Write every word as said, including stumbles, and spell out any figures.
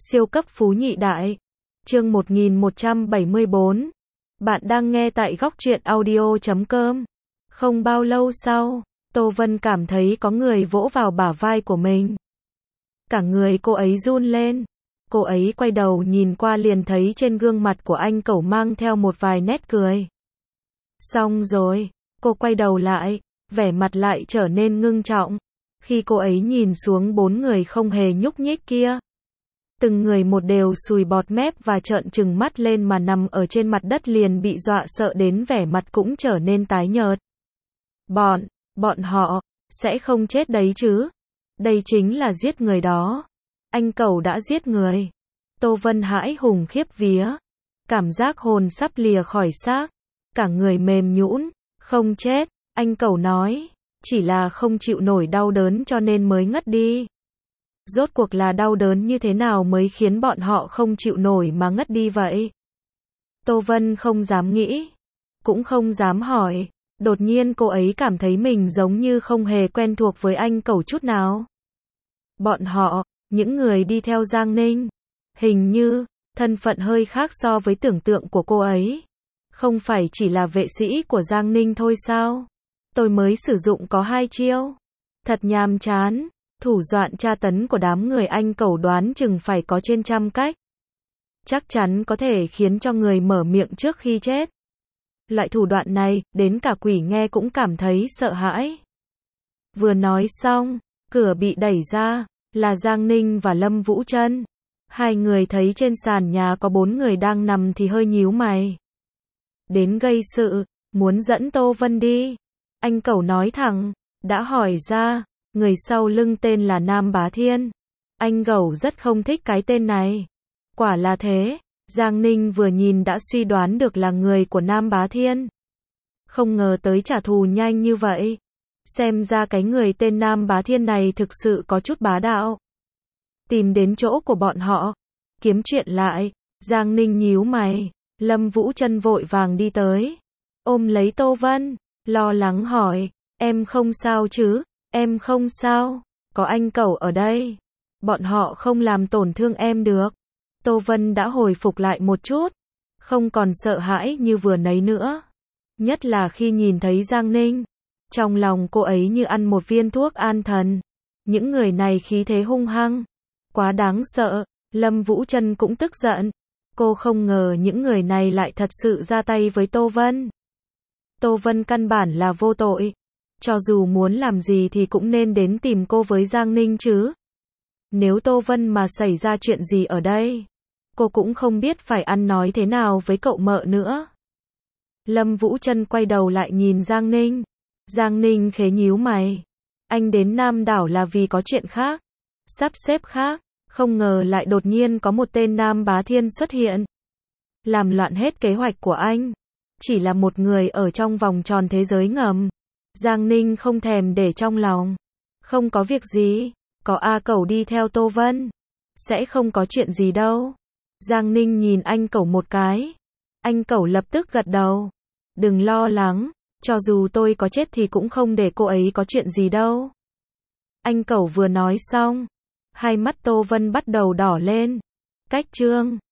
Siêu cấp phú nhị đại. Chương một nghìn một trăm bảy mươi bốn. Bạn đang nghe tại góc truyện audio chấm com. Không bao lâu sau, Tô Vân cảm thấy có người vỗ vào bả vai của mình. Cả người cô ấy run lên. Cô ấy quay đầu nhìn qua liền thấy trên gương mặt của anh Cẩu mang theo một vài nét cười. Xong rồi, cô quay đầu lại, vẻ mặt lại trở nên ngưng trọng. Khi cô ấy nhìn xuống bốn người không hề nhúc nhích kia. Từng người một đều sùi bọt mép và trợn trừng mắt lên mà nằm ở trên mặt đất liền bị dọa sợ đến vẻ mặt cũng trở nên tái nhợt. Bọn, bọn họ, sẽ không chết đấy chứ. Đây chính là giết người đó. Anh Cẩu đã giết người. Tô Vân hãi hùng khiếp vía. Cảm giác hồn sắp lìa khỏi xác. Cả người mềm nhũn, không chết, anh Cẩu nói. Chỉ là không chịu nổi đau đớn cho nên mới ngất đi. Rốt cuộc là đau đớn như thế nào mới khiến bọn họ không chịu nổi mà ngất đi vậy? Tô Vân không dám nghĩ, cũng không dám hỏi. Đột nhiên cô ấy cảm thấy mình giống như không hề quen thuộc với anh Cẩu chút nào. Bọn họ, những người đi theo Giang Ninh, hình như, thân phận hơi khác so với tưởng tượng của cô ấy. Không phải chỉ là vệ sĩ của Giang Ninh thôi sao? Tôi mới sử dụng có hai chiêu. Thật nhàm chán. Thủ đoạn tra tấn của đám người anh Cẩu đoán chừng phải có trên trăm cách. Chắc chắn có thể khiến cho người mở miệng trước khi chết. Loại thủ đoạn này, đến cả quỷ nghe cũng cảm thấy sợ hãi. Vừa nói xong, cửa bị đẩy ra, là Giang Ninh và Lâm Vũ Trân. Hai người thấy trên sàn nhà có bốn người đang nằm thì hơi nhíu mày. Đến gây sự, muốn dẫn Tô Vân đi. Anh Cẩu nói thẳng, đã hỏi ra. Người sau lưng tên là Nam Bá Thiên. Anh Cẩu rất không thích cái tên này. Quả là thế, Giang Ninh vừa nhìn đã suy đoán được là người của Nam Bá Thiên. Không ngờ tới trả thù nhanh như vậy. Xem ra cái người tên Nam Bá Thiên này thực sự có chút bá đạo. Tìm đến chỗ của bọn họ. Kiếm chuyện lại, Giang Ninh nhíu mày. Lâm Vũ Trân vội vàng đi tới. Ôm lấy Tô Vân, lo lắng hỏi, em không sao chứ? Em không sao, có anh Cẩu ở đây. Bọn họ không làm tổn thương em được. Tô Vân đã hồi phục lại một chút. Không còn sợ hãi như vừa nãy nữa. Nhất là khi nhìn thấy Giang Ninh. Trong lòng cô ấy như ăn một viên thuốc an thần. Những người này khí thế hung hăng. Quá đáng sợ. Lâm Vũ Trân cũng tức giận. Cô không ngờ những người này lại thật sự ra tay với Tô Vân. Tô Vân căn bản là vô tội. Cho dù muốn làm gì thì cũng nên đến tìm cô với Giang Ninh chứ. Nếu Tô Vân mà xảy ra chuyện gì ở đây, cô cũng không biết phải ăn nói thế nào với cậu mợ nữa. Lâm Vũ Trân quay đầu lại nhìn Giang Ninh. Giang Ninh khế nhíu mày. Anh đến Nam đảo là vì có chuyện khác. Sắp xếp khác. Không ngờ lại đột nhiên có một tên Nam Bá Thiên xuất hiện. Làm loạn hết kế hoạch của anh. Chỉ là một người ở trong vòng tròn thế giới ngầm. Giang Ninh không thèm để trong lòng. Không có việc gì. Có A Cẩu đi theo Tô Vân. Sẽ không có chuyện gì đâu. Giang Ninh nhìn anh Cẩu một cái. Anh Cẩu lập tức gật đầu. Đừng lo lắng. Cho dù tôi có chết thì cũng không để cô ấy có chuyện gì đâu. Anh Cẩu vừa nói xong. Hai mắt Tô Vân bắt đầu đỏ lên. Cách chương.